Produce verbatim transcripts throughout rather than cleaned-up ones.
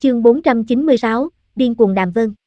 Chương bốn trăm chín mươi sáu, điên cuồng Đàm Vân.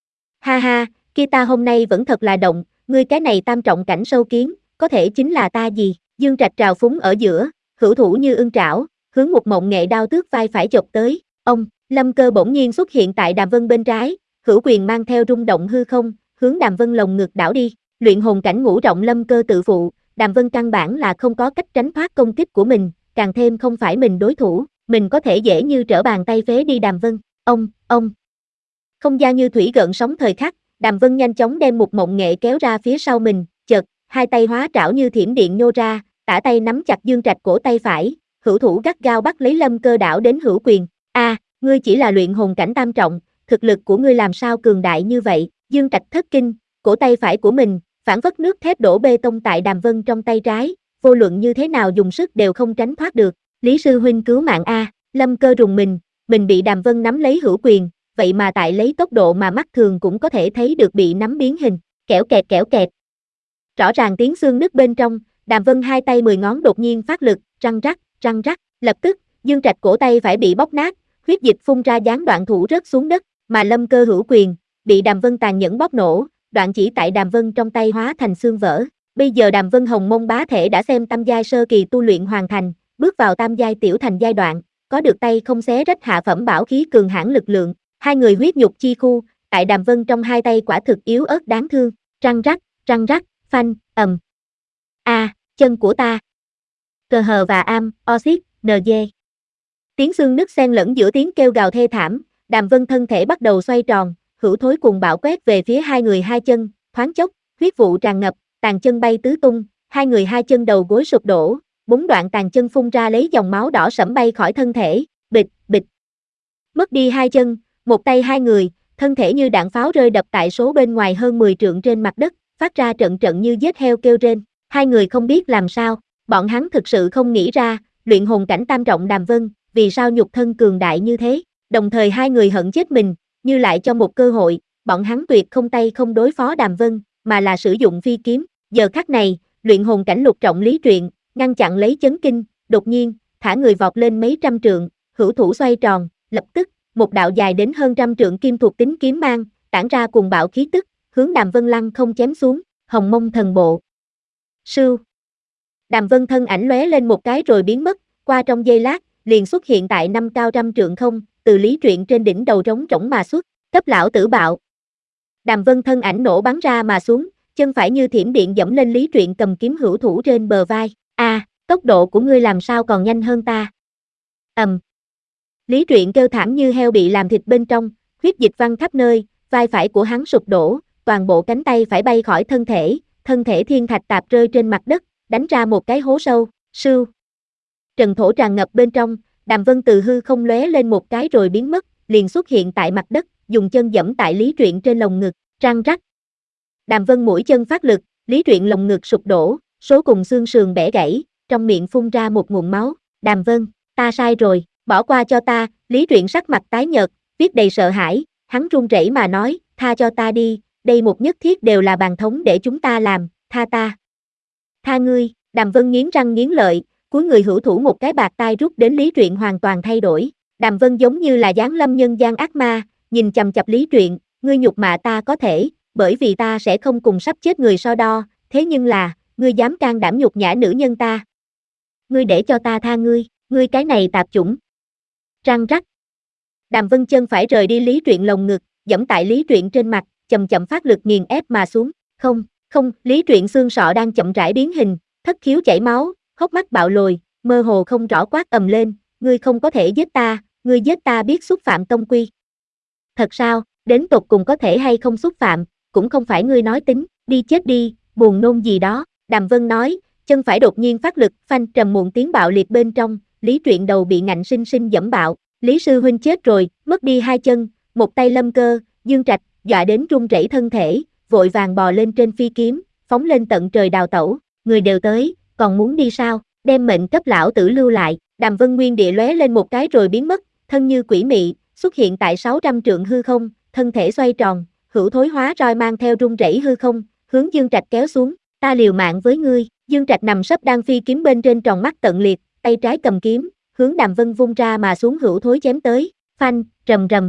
Ha ha, kia ta hôm nay vẫn thật là động, ngươi cái này tam trọng cảnh sâu kiến, có thể chính là ta gì? Dương Trạch trào phúng ở giữa, hữu thủ như ưng trảo, hướng một mộng nghệ đao tước vai phải chộp tới. Ông, Lâm Cơ bỗng nhiên xuất hiện tại Đàm Vân bên trái, hữu quyền mang theo rung động hư không, hướng Đàm Vân lồng ngực đảo đi. Luyện hồn cảnh ngũ trọng Lâm Cơ tự phụ, Đàm Vân căn bản là không có cách tránh thoát công kích của mình, càng thêm không phải mình đối thủ, mình có thể dễ như trở bàn tay phế đi Đàm Vân. Ông, ông. Không gian như thủy gợn sóng thời khắc, Đàm Vân nhanh chóng đem một mộng nghệ kéo ra phía sau mình, chợt, hai tay hóa trảo như thiểm điện nhô ra, tả tay nắm chặt Dương Trạch cổ tay phải, hữu thủ gắt gao bắt lấy Lâm Cơ đảo đến hữu quyền. A, à, ngươi chỉ là luyện hồn cảnh tam trọng, thực lực của ngươi làm sao cường đại như vậy? Dương Trạch thất kinh, cổ tay phải của mình, phản phất nước thép đổ bê tông tại Đàm Vân trong tay trái, vô luận như thế nào dùng sức đều không tránh thoát được. Lý sư huynh cứu mạng a, Lâm Cơ rùng mình, mình bị Đàm Vân nắm lấy hữu quyền, vậy mà tại lấy tốc độ mà mắt thường cũng có thể thấy được bị nắm biến hình, kẽo kẹt kẽo kẹt. Rõ ràng tiếng xương nứt bên trong, Đàm Vân hai tay mười ngón đột nhiên phát lực, răng rắc, răng rắc, lập tức, Dương Trạch cổ tay phải bị bóc nát, huyết dịch phun ra gián đoạn thủ rớt xuống đất, mà Lâm Cơ hữu quyền, bị Đàm Vân tàn nhẫn bóp nổ, đoạn chỉ tại Đàm Vân trong tay hóa thành xương vỡ. Bây giờ Đàm Vân hồng mông bá thể đã xem tam giai sơ kỳ tu luyện hoàn thành, bước vào tam giai tiểu thành giai đoạn, có được tay không xé rách hạ phẩm bảo khí cường hãn lực lượng, hai người huyết nhục chi khu, tại Đàm Vân trong hai tay quả thực yếu ớt đáng thương, răng rắc, răng rắc, phanh, ầm. A, à, chân của ta. Cờ hờ và am, oxit, en giê. Tiếng xương nứt xen lẫn giữa tiếng kêu gào thê thảm, Đàm Vân thân thể bắt đầu xoay tròn, hữu thối cuồng bạo quét về phía hai người hai chân, thoáng chốc, huyết vụ tràn ngập, tàn chân bay tứ tung, hai người hai chân đầu gối sụp đổ, bốn đoạn tàn chân phun ra lấy dòng máu đỏ sẫm bay khỏi thân thể, bịch, bịch. Mất đi hai chân, một tay hai người, thân thể như đạn pháo rơi đập tại số bên ngoài hơn mười trượng trên mặt đất, phát ra trận trận như giết heo kêu rên. Hai người không biết làm sao, bọn hắn thực sự không nghĩ ra, luyện hồn cảnh tam trọng Đàm Vân, vì sao nhục thân cường đại như thế. Đồng thời hai người hận chết mình, như lại cho một cơ hội, bọn hắn tuyệt không tay không đối phó Đàm Vân, mà là sử dụng phi kiếm. Giờ khắc này, luyện hồn cảnh lục trọng Lý Truyện, ngăn chặn lấy chấn kinh, đột nhiên, thả người vọt lên mấy trăm trượng, hữu thủ xoay tròn, lập tức, một đạo dài đến hơn trăm trượng kim thuộc tính kiếm mang, tản ra cuồng bạo khí tức, hướng Đàm Vân lăng không chém xuống, hồng mông thần bộ. Sưu. Đàm Vân thân ảnh lóe lên một cái rồi biến mất, qua trong giây lát, liền xuất hiện tại năm cao trăm trượng không, từ Lý Truyện trên đỉnh đầu trống rỗng mà xuất, cấp lão tử bạo. Đàm Vân thân ảnh nổ bắn ra mà xuống, chân phải như thiểm điện dẫm lên Lý Truyện cầm kiếm hữu thủ trên bờ vai. A, à, tốc độ của ngươi làm sao còn nhanh hơn ta? Ầm. Um. Lý Truyện kêu thảm như heo bị làm thịt bên trong, huyết dịch văng khắp nơi, vai phải của hắn sụp đổ, toàn bộ cánh tay phải bay khỏi thân thể, thân thể thiên thạch tạp rơi trên mặt đất, đánh ra một cái hố sâu, sưu. Trần thổ tràn ngập bên trong, Đàm Vân từ hư không lóe lên một cái rồi biến mất, liền xuất hiện tại mặt đất, dùng chân giẫm tại Lý Truyện trên lồng ngực, răng rắc. Đàm Vân mũi chân phát lực, Lý Truyện lồng ngực sụp đổ, số cùng xương sườn bẻ gãy, trong miệng phun ra một nguồn máu. Đàm Vân, ta sai rồi, bỏ qua cho ta. Lý Truyện sắc mặt tái nhợt, viết đầy sợ hãi, hắn run rẩy mà nói, tha cho ta đi, đây một nhất thiết đều là bàn thống để chúng ta làm, tha ta. Tha ngươi. Đàm Vân nghiến răng nghiến lợi, cúi người hữu thủ một cái bạt tai rút đến Lý Truyện hoàn toàn thay đổi. Đàm Vân giống như là giáng lâm nhân gian ác ma, nhìn chằm chằm Lý Truyện, ngươi nhục mạ ta có thể, bởi vì ta sẽ không cùng sắp chết người so đo, thế nhưng là, ngươi dám can đảm nhục nhã nữ nhân ta. Ngươi để cho ta tha ngươi, ngươi cái này tạp chủng. Răng rắc. Đàm Vân chân phải rời đi Lý Truyện lồng ngực, giẫm tại Lý Truyện trên mặt, chậm chậm phát lực nghiền ép mà xuống. Không, không, Lý Truyện xương sọ đang chậm rãi biến hình, thất khiếu chảy máu, hốc mắt bạo lồi, mơ hồ không rõ quát ầm lên, ngươi không có thể giết ta, ngươi giết ta biết xúc phạm tông quy. Thật sao, đến tột cùng có thể hay không xúc phạm, cũng không phải ngươi nói tính, đi chết đi, buồn nôn gì đó. Đàm Vân nói, chân phải đột nhiên phát lực, phanh trầm muộn tiếng bạo liệt bên trong, Lý Truyện đầu bị ngạnh sinh sinh dẫm bạo, Lý sư huynh chết rồi, mất đi hai chân, một tay Lâm Cơ, Dương Trạch, dọa đến run rẩy thân thể, vội vàng bò lên trên phi kiếm, phóng lên tận trời đào tẩu, người đều tới, còn muốn đi sao, đem mệnh cấp lão tử lưu lại. Đàm Vân nguyên địa lóe lên một cái rồi biến mất, thân như quỷ mị, xuất hiện tại sáu trăm trượng hư không, thân thể xoay tròn, hữu thối hóa roi mang theo rung rẩy hư không, hướng Dương Trạch kéo xuống, ta liều mạng với ngươi. Dương Trạch nằm sấp đang phi kiếm bên trên tròn mắt tận liệt, tay trái cầm kiếm, hướng Đàm Vân vung ra mà xuống hữu thối chém tới, phanh, Rầm rầm.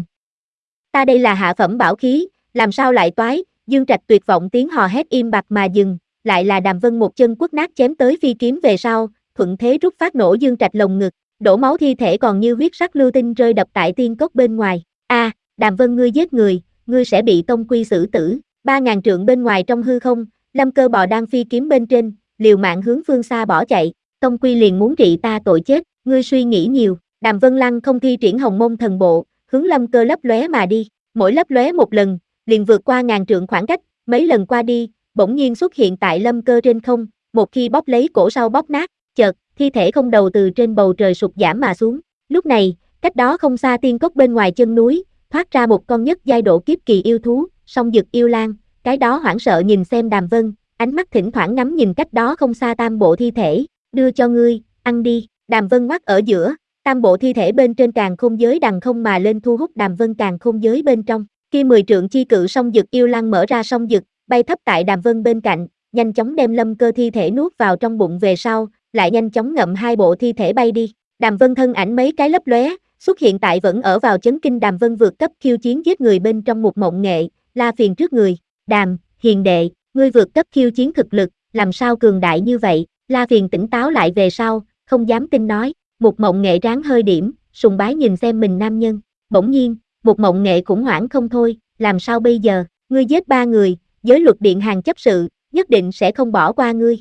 Ta đây là hạ phẩm bảo khí, làm sao lại toái, Dương Trạch tuyệt vọng tiếng hò hét im bặt mà dừng, lại là Đàm Vân một chân quất nát chém tới phi kiếm về sau, thuận thế rút phát nổ Dương Trạch lồng ngực, đổ máu thi thể còn như huyết sắc lưu tinh rơi đập tại tiên cốc bên ngoài. A, à, Đàm Vân ngươi giết người, ngươi sẽ bị tông quy xử tử. Ba ngàn trượng bên ngoài trong hư không, Lâm Cơ bò đang phi kiếm bên trên, liều mạng hướng phương xa bỏ chạy. Tông quy liền muốn trị ta tội chết, ngươi suy nghĩ nhiều. Đàm Vân Lăng không thi triển Hồng Mông thần bộ, hướng Lâm Cơ lấp lóe mà đi. Mỗi lấp lóe một lần, liền vượt qua ngàn trượng khoảng cách, mấy lần qua đi, bỗng nhiên xuất hiện tại Lâm Cơ trên không, một khi bóp lấy cổ sau bóp nát, chợt, thi thể không đầu từ trên bầu trời sụt giảm mà xuống. Lúc này, cách đó không xa tiên cốc bên ngoài chân núi, thoát ra một con nhất giai độ kiếp kỳ yêu thú, song dực yêu lang, cái đó hoảng sợ nhìn xem Đàm Vân, ánh mắt thỉnh thoảng ngắm nhìn cách đó không xa tam bộ thi thể, đưa cho ngươi, ăn đi. Đàm Vân ngoắt ở giữa, tam bộ thi thể bên trên càn khôn giới đằng không mà lên thu hút Đàm Vân càn khôn giới bên trong. Khi mười trượng chi cự song dực yêu lang mở ra song dực, bay thấp tại Đàm Vân bên cạnh, nhanh chóng đem Lâm Cơ thi thể nuốt vào trong bụng về sau, lại nhanh chóng ngậm hai bộ thi thể bay đi. Đàm Vân thân ảnh mấy cái lấp lóe, xuất hiện tại vẫn ở vào chấn kinh Đàm Vân vượt cấp khiêu chiến giết người bên trong một mộng nghệ, La Phiền trước người. Đàm, hiền đệ, ngươi vượt cấp khiêu chiến thực lực, làm sao cường đại như vậy? La Phiền tỉnh táo lại về sau, không dám tin nói. Một mộng nghệ ráng hơi điểm, sùng bái nhìn xem mình nam nhân. Bỗng nhiên, một mộng nghệ khủng hoảng không thôi, làm sao bây giờ? Ngươi giết ba người, giới luật điện hàng chấp sự, nhất định sẽ không bỏ qua ngươi.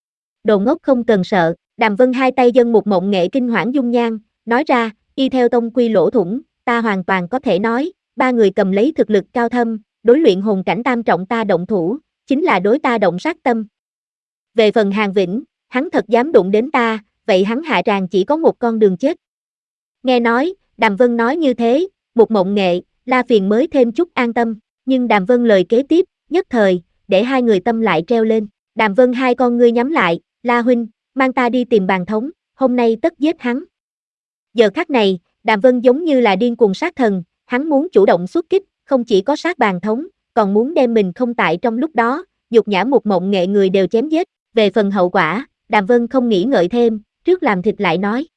Đồ ngốc không cần sợ. Đàm Vân hai tay dâng một mộng nghệ kinh hoảng dung nhan, nói ra, y theo tông quy lỗ thủng, ta hoàn toàn có thể nói, ba người cầm lấy thực lực cao thâm, đối luyện hồn cảnh tam trọng ta động thủ, chính là đối ta động sát tâm. Về phần Hàn Vĩnh, hắn thật dám đụng đến ta, vậy hắn hạ tràng chỉ có một con đường chết. Nghe nói, Đàm Vân nói như thế, một mộng nghệ, La Phiền mới thêm chút an tâm, nhưng Đàm Vân lời kế tiếp, nhất thời, để hai người tâm lại treo lên. Đàm Vân hai con ngươi nhắm lại, La huynh, mang ta đi tìm bàn thống, hôm nay tất giết hắn. Giờ khắc này, Đàm Vân giống như là điên cuồng sát thần, hắn muốn chủ động xuất kích, không chỉ có sát bàn thống, còn muốn đem mình không tại trong lúc đó, nhục nhã một mộng nghệ người đều chém giết. Về phần hậu quả, Đàm Vân không nghĩ ngợi thêm, trước làm thịt lại nói.